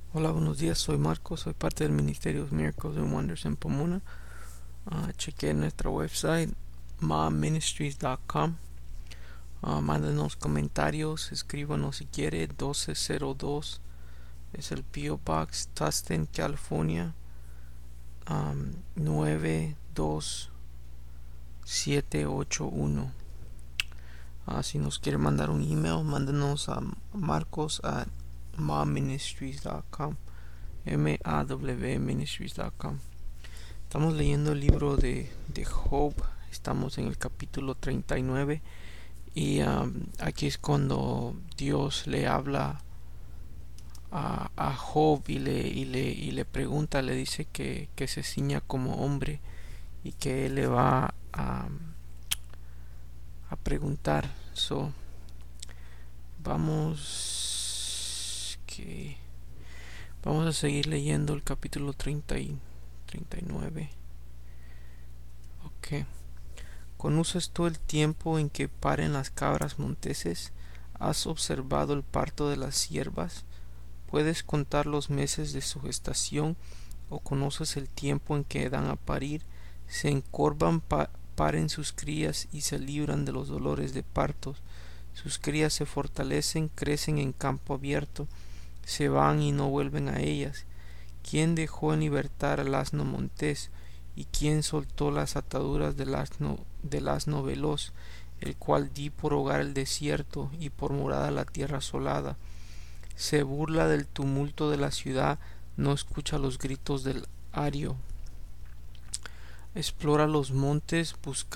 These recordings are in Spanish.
Hola, buenos días, soy Marcos, soy parte del Ministerio Miracles and Wonders en Pomona. Chequeé nuestra website, momministries.com. Mándenos comentarios, escríbanos si quiere. 1202 es el P.O. Box, Tustin, California, 92781. Si nos quiere mandar un email, mándenos a marcos at momministries.com, mawministries.com. Estamos leyendo el libro de Job. Estamos en el capítulo 39 y aquí es cuando Dios le habla a Job y le pregunta, le dice que se ciña como hombre y que él le va a preguntar. Vamos que vamos a seguir leyendo el capítulo 39. Ok. ¿Conoces tú el tiempo en que paren las cabras monteses? ¿Has observado el parto de las ciervas? ¿Puedes contar los meses de su gestación? ¿O conoces el tiempo en que dan a parir? Se encorvan, paren sus crías y se libran de los dolores de partos. Sus crías se fortalecen, crecen en campo abierto, se van y no vuelven a ellas. ¿Quién dejó en libertad al asno montés? ¿Y quién soltó las ataduras del asno veloz, el cual di por hogar el desierto y por morada la tierra asolada? Se burla del tumulto de la ciudad, no escucha los gritos del ario. Explora los montes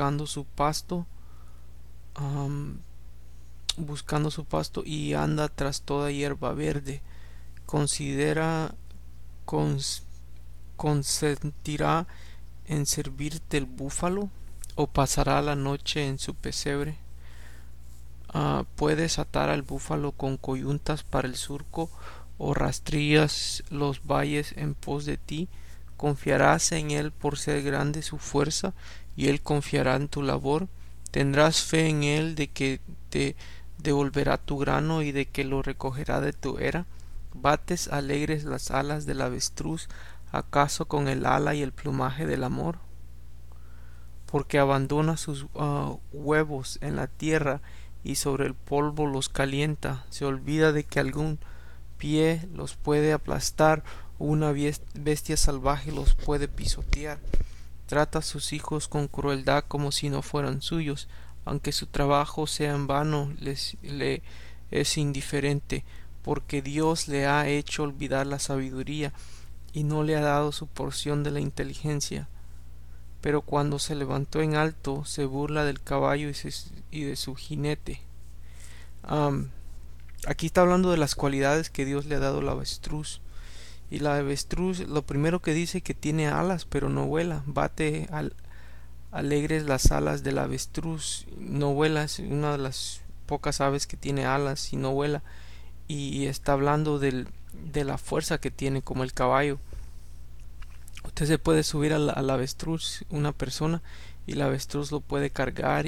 um, buscando su pasto y anda tras toda hierba verde. Considera, cons, consentirá en servirte el búfalo, o pasará la noche en su pesebre. Puedes atar al búfalo con coyuntas para el surco, o rastrillas los valles en pos de ti. Confiarás en él por ser grande su fuerza, y él confiará en tu labor. Tendrás fe en él de que te devolverá tu grano y de que lo recogerá de tu era. Bates alegres las alas del avestruz, acaso con el ala y el plumaje del amor, porque abandona sus huevos en la tierra y sobre el polvo los calienta. Se olvida de que algún pie los puede aplastar o una bestia salvaje los puede pisotear. Trata a sus hijos con crueldad como si no fueran suyos, aunque su trabajo sea en vano, le es indiferente, porque Dios le ha hecho olvidar la sabiduría y no le ha dado su porción de la inteligencia. Pero cuando se levantó en alto, se burla del caballo y de su jinete. Um, Aquí está hablando de las cualidades que Dios le ha dado al avestruz. Y la avestruz, lo primero que dice que tiene alas, pero no vuela. Alegres las alas del avestruz. No vuela, es una de las pocas aves que tiene alas y no vuela. Y está hablando de la fuerza que tiene como el caballo. Usted se puede subir al avestruz, una persona, y el avestruz lo puede cargar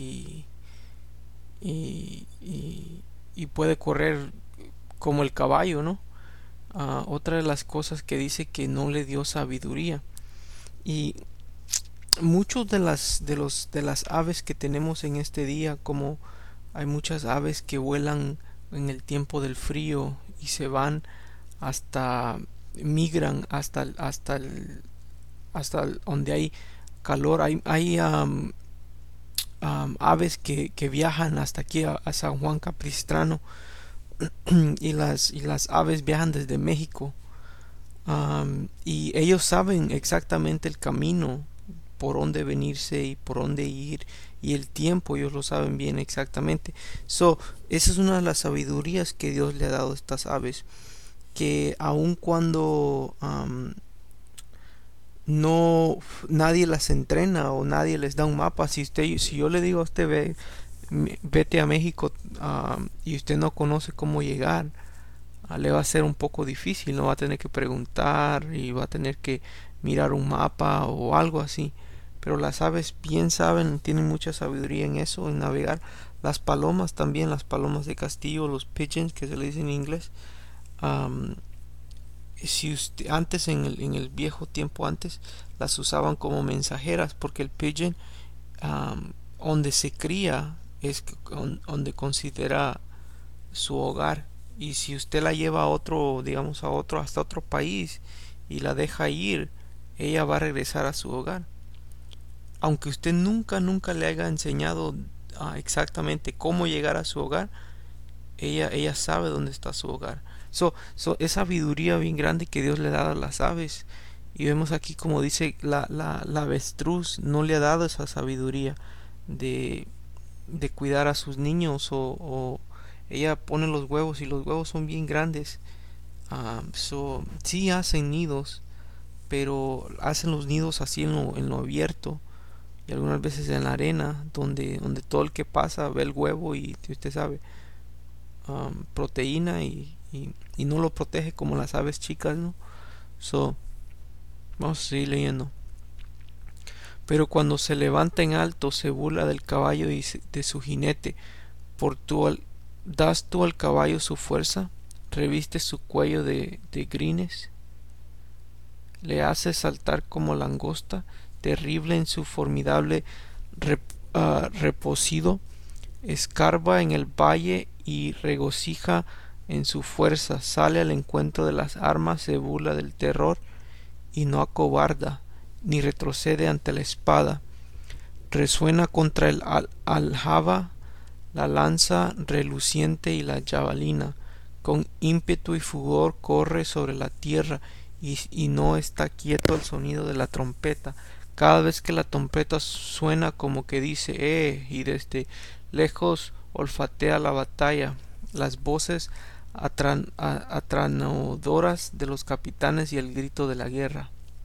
y, y, y puede correr como el caballo, ¿no? Otra de las cosas que dice que no le dio sabiduría. Y muchos de las aves que tenemos en este día, como hay muchas aves que vuelan en el tiempo del frío y se van hasta migran hasta donde hay calor. Hay aves que viajan hasta aquí a San Juan Capistrano y las aves viajan desde México, y ellos saben exactamente el camino por dónde venirse y por dónde ir, y el tiempo ellos lo saben bien exactamente. Esa es una de las sabidurías que Dios le ha dado a estas aves, que aun cuando no nadie las entrena o nadie les da un mapa, si yo le digo a usted vete a México, y usted no conoce cómo llegar, le va a ser un poco difícil, no va a tener que preguntar y va a tener que mirar un mapa o algo así. Pero las aves bien saben, tienen mucha sabiduría en eso, en navegar. Las palomas también, las palomas de castillo, los pigeons que se le dice en inglés, um, si usted, antes en el viejo tiempo antes, las usaban como mensajeras, porque el pigeon, donde se cría, es donde considera su hogar. Y si usted la lleva a otro, digamos, a otro, hasta otro país, y la deja ir, ella va a regresar a su hogar. Aunque usted nunca le haya enseñado exactamente cómo llegar a su hogar, ella sabe dónde está su hogar. Es sabiduría bien grande que Dios le ha dado a las aves. Y vemos aquí como dice, la avestruz no le ha dado esa sabiduría de, de cuidar a sus niños, o ella pone los huevos y los huevos son bien grandes. Sí hacen nidos, pero hacen los nidos así en lo abierto, y algunas veces en la arena, donde todo el que pasa ve el huevo y usted sabe, proteína, y no lo protege como las aves chicas, ¿no? So, vamos a seguir leyendo. Pero cuando se levanta en alto se burla del caballo y de su jinete. Das tú al caballo su fuerza, reviste su cuello de crines, le hace saltar como langosta, terrible en su formidable reposido, escarba en el valle y regocija en su fuerza, sale al encuentro de las armas, se burla del terror y no acobarda, ni retrocede ante la espada, resuena contra el aljaba, la lanza reluciente y la jabalina, con ímpetu y furor corre sobre la tierra, y no está quieto el sonido de la trompeta. Cada vez que la trompeta suena, como que dice y desde lejos olfatea la batalla, las voces atranadoras de los capitanes y el grito de la guerra.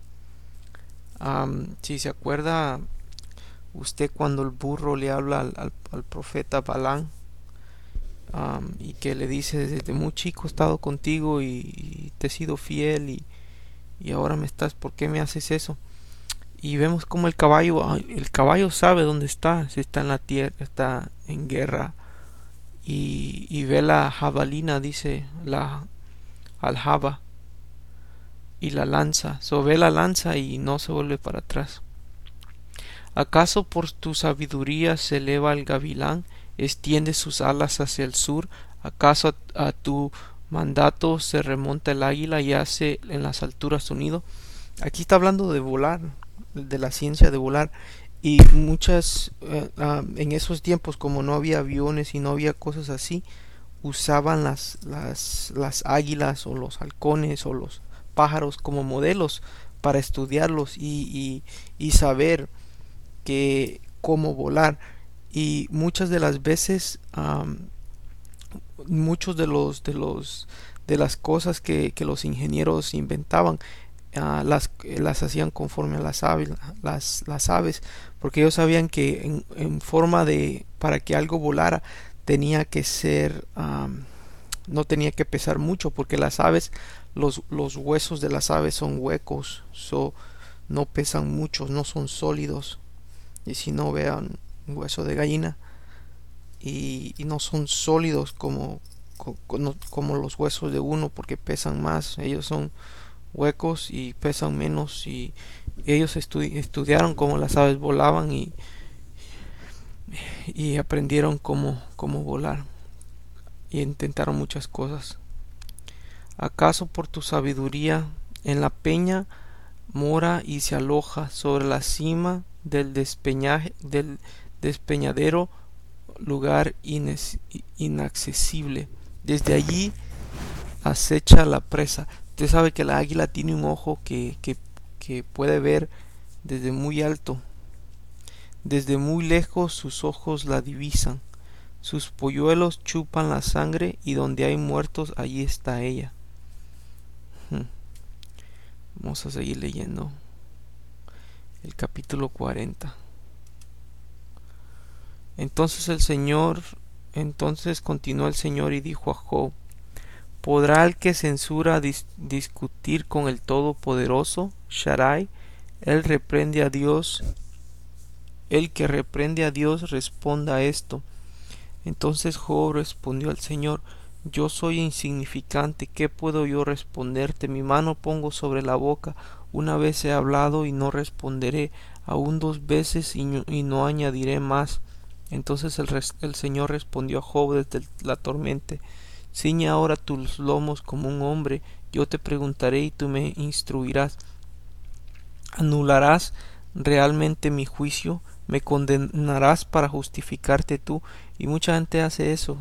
Si se acuerda usted cuando el burro le habla al profeta Balán, y que le dice: desde muy chico he estado contigo y te he sido fiel, y ahora ¿por qué me haces eso? Y vemos como el caballo sabe dónde está, si está en la tierra, está en guerra, y ve la jabalina, dice la aljaba, y la lanza, ve la lanza y no se vuelve para atrás. ¿Acaso por tu sabiduría se eleva el gavilán, extiende sus alas hacia el sur? ¿Acaso a tu mandato se remonta el águila y hace en las alturas su nido? Aquí está hablando de volar, de la ciencia de volar. Y en esos tiempos, como no había aviones y no había cosas así, usaban las águilas o los halcones o los pájaros como modelos para estudiarlos y saber cómo volar. Y muchas de las veces, muchos de las cosas que los ingenieros inventaban, las hacían conforme a las aves, porque ellos sabían que en forma para que algo volara tenía que ser, no tenía que pesar mucho, porque las aves, los huesos de las aves son huecos, no pesan mucho, no son sólidos. Y si no, vean un hueso de gallina, y no son sólidos como los huesos de uno, porque pesan más. Ellos son huecos y pesan menos, y ellos estudiaron cómo las aves volaban, y aprendieron cómo volar, y intentaron muchas cosas. ¿Acaso por tu sabiduría en la peña mora y se aloja, sobre la cima del despeñadero, lugar inaccesible? Desde allí acecha la presa. Usted sabe que la águila tiene un ojo que puede ver desde muy alto. Desde muy lejos sus ojos la divisan. Sus polluelos chupan la sangre, y donde hay muertos allí está ella. Vamos a seguir leyendo el capítulo 40. Entonces continuó el Señor y dijo a Job: ¿podrá el que censura discutir con el Todopoderoso? Shaddai, él reprende a Dios. El que reprende a Dios responda a esto. Entonces Job respondió al Señor: Yo soy insignificante, ¿qué puedo yo responderte? Mi mano pongo sobre la boca, una vez he hablado y no responderé, aún dos veces y no añadiré más. Entonces el Señor respondió a Job desde la tormenta: Ciñe ahora tus lomos como un hombre, yo te preguntaré y tú me instruirás. ¿Anularás realmente mi juicio? ¿Me condenarás para justificarte tú? Y mucha gente hace eso,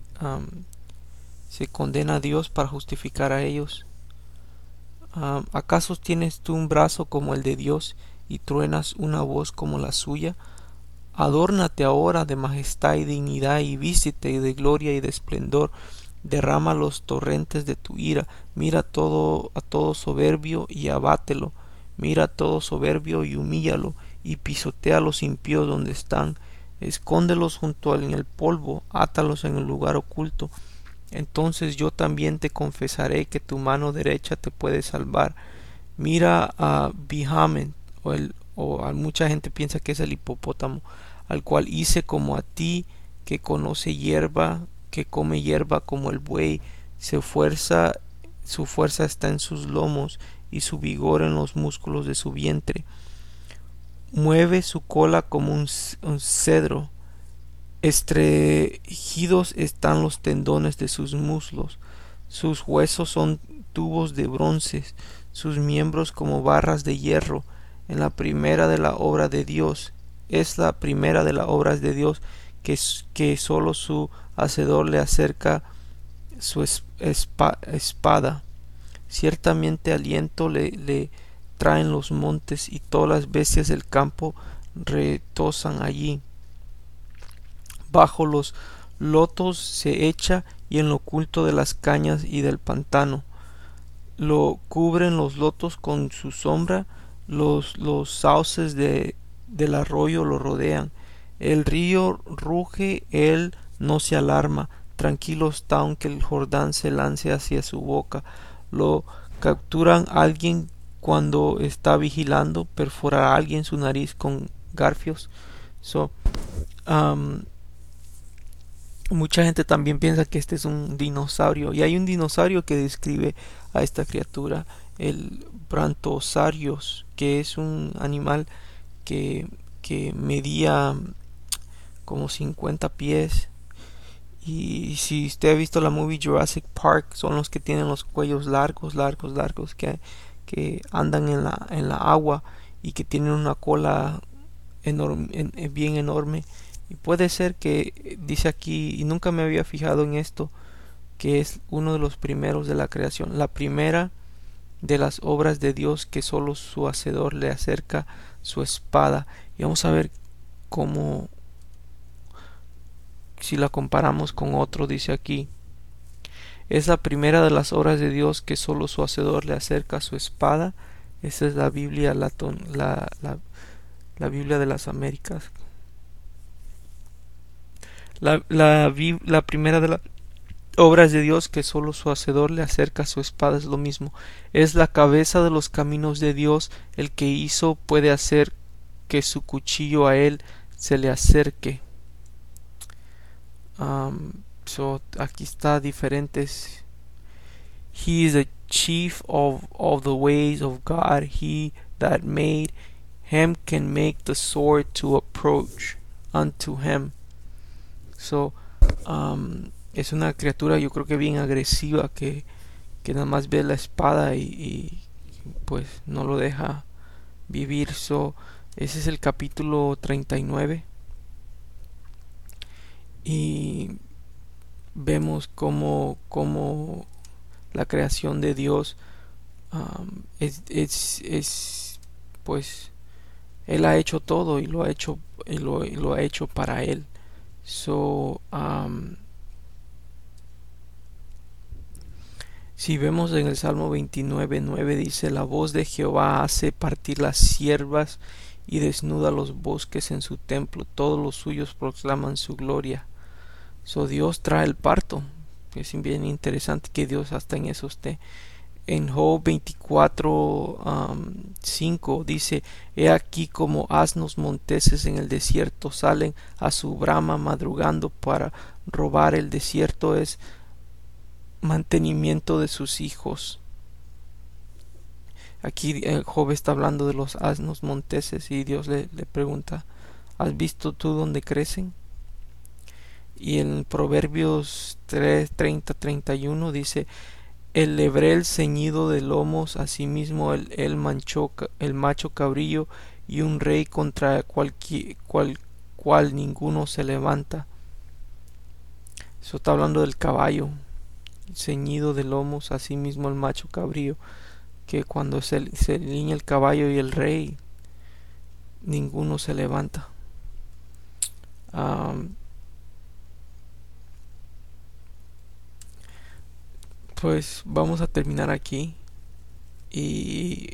se condena a Dios para justificar a ellos. ¿Acaso tienes tú un brazo como el de Dios y truenas una voz como la suya? Adórnate ahora de majestad y dignidad y vístete de gloria y de esplendor. Derrama los torrentes de tu ira. Mira a todo soberbio y abátelo. Mira a todo soberbio y humíllalo, y pisotea a los impíos donde están. Escóndelos junto en el polvo, átalos en el lugar oculto. Entonces yo también te confesaré que tu mano derecha te puede salvar. Mira a Bihamen, o a mucha gente piensa que es el hipopótamo, al cual hice como a ti, que conoce hierba, que come hierba como el buey, su fuerza está en sus lomos y su vigor en los músculos de su vientre. Mueve su cola como un cedro, estregidos están los tendones de sus muslos, sus huesos son tubos de bronce, sus miembros como barras de hierro. En la primera de la obra de Dios, es la primera de las obras de Dios, que solo su hacedor le acerca su espada. Ciertamente aliento le traen los montes, y todas las bestias del campo retozan allí. Bajo los lotos se echa, y en lo oculto de las cañas y del pantano. Lo cubren los lotos con su sombra, los sauces del arroyo lo rodean. El río ruge, él no se alarma, tranquilo está aunque el Jordán se lance hacia su boca. Lo capturan alguien cuando está vigilando, perfora a alguien su nariz con garfios. Mucha gente también piensa que este es un dinosaurio, y hay un dinosaurio que describe a esta criatura, el Brontosaurus, que es un animal que medía como 50 pies. Y si usted ha visto la movie Jurassic Park, son los que tienen los cuellos largos, que andan en la agua, y que tienen una cola bien enorme. Y puede ser que dice aquí, y nunca me había fijado en esto, que es uno de los primeros de la creación, la primera de las obras de Dios, que solo su hacedor le acerca su espada. Y vamos a ver cómo, si la comparamos con otro, dice aquí: es la primera de las obras de Dios, que solo su hacedor le acerca su espada. Esa es la Biblia, la Biblia de las Américas. La primera de las obras de Dios, que solo su hacedor le acerca su espada, es lo mismo. Es la cabeza de los caminos de Dios. El que hizo puede hacer que su cuchillo a él se le acerque. Aquí está diferentes. He is the chief of the ways of God. He that made him can make the sword to approach unto him. Es una criatura, yo creo que bien agresiva, que nada más ve la espada y pues no lo deja vivir. Ese es el capítulo 39, y vemos cómo la creación de Dios pues él ha hecho todo, y lo ha hecho para él. Si vemos en el Salmo 29:9, dice: la voz de Jehová hace partir las siervas y desnuda los bosques en su templo, todos los suyos proclaman su gloria. Dios trae el parto. Es bien interesante que Dios hasta en eso esté. En Job 24:5 dice: he aquí como asnos monteses en el desierto salen a su brama madrugando para robar. El desierto es mantenimiento de sus hijos. Aquí Job está hablando de los asnos monteses y Dios le pregunta, ¿has visto tú dónde crecen? Y en Proverbios 3:30-31 dice, el lebrel ceñido de lomos, asimismo el macho cabrillo, y un rey contra cual ninguno se levanta. Eso está hablando del caballo, ceñido de lomos, asimismo el macho cabrillo, que cuando se alinea el caballo y el rey, ninguno se levanta. Pues vamos a terminar aquí. Y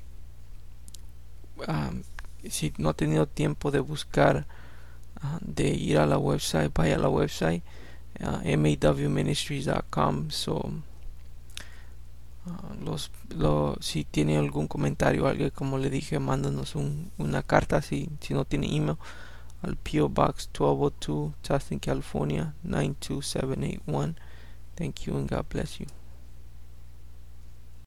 si no ha tenido tiempo de buscar, de ir a la website, vaya a la website mawministries.com. Si tiene algún comentario, algo, como le dije, mándanos una carta si no tiene email al P.O. Box 1202, Tustin, California 92781. Thank you and God bless you.